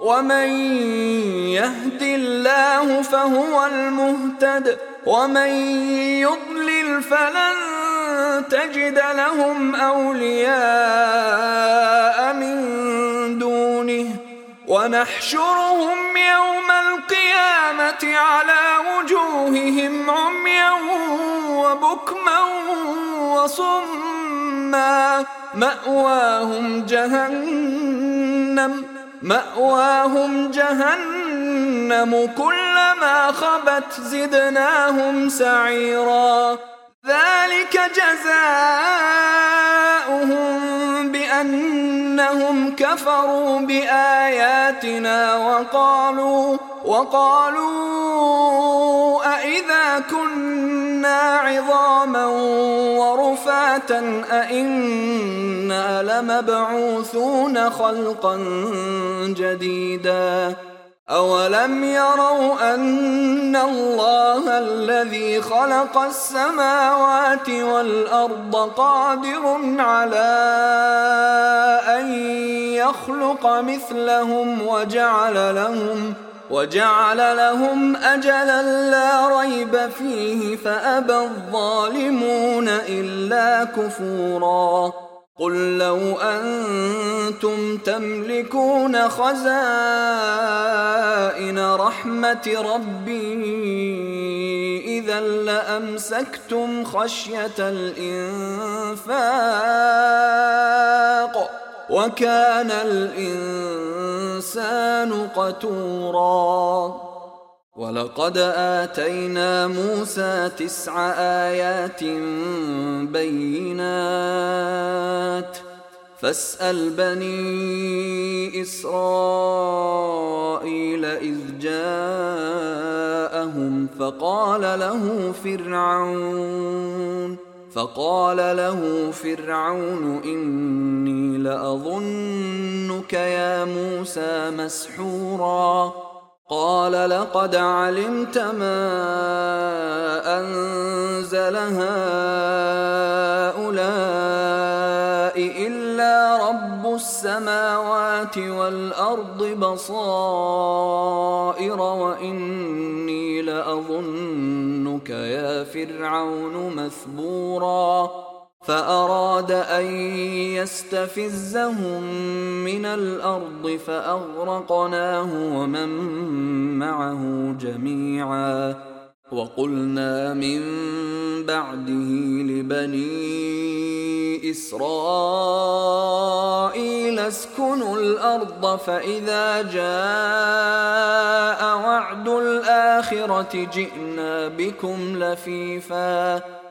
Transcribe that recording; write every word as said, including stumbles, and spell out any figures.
ومن يهد الله فهو المهتد ومن يضلل فلن تجد لهم أولياء من دونه ونحشرهم يوم القيامة على وجوههم عميا وبكما وصما مأواهم جهنم مأواهم جهنم كلما خبت زدناهم سعيرا ذلك جزاؤهم بأنهم كفروا بآياتنا وقالوا وقالوا أئذا كنا عظاما ورفاتا أئنا لمبعوثون خلقا جديدا أولم يروا أن الله الذي خلق السماوات والأرض قادر على أن يخلق مثلهم وجعل لهم وجعل لهم أجلا لا ريب فيه فأبى الظالمون إلا كفورا قل لو أنتم تملكون خزائن رحمة ربي إذا لأمسكتم خشية الإنفاق وكان الإنسان قتورا ولقد آتينا موسى تسع آيات بينات فاسأل بني إسرائيل إذ جاءهم فقال له فرعون فقال له فرعون إني لأظنك يا موسى مسحورا قال لقد علمت ما أنزل هؤلاء إلا رب السماوات والأرض بصائر وإني لأظنك يا فرعون مثبورا فأراد أن يستفزهم من الأرض فأغرقناه ومن معه جميعا وقلنا من بعده لبني إسرائيل اسكنوا الأرض فإذا جاء وعد الآخرة جئنا بكم لفيفا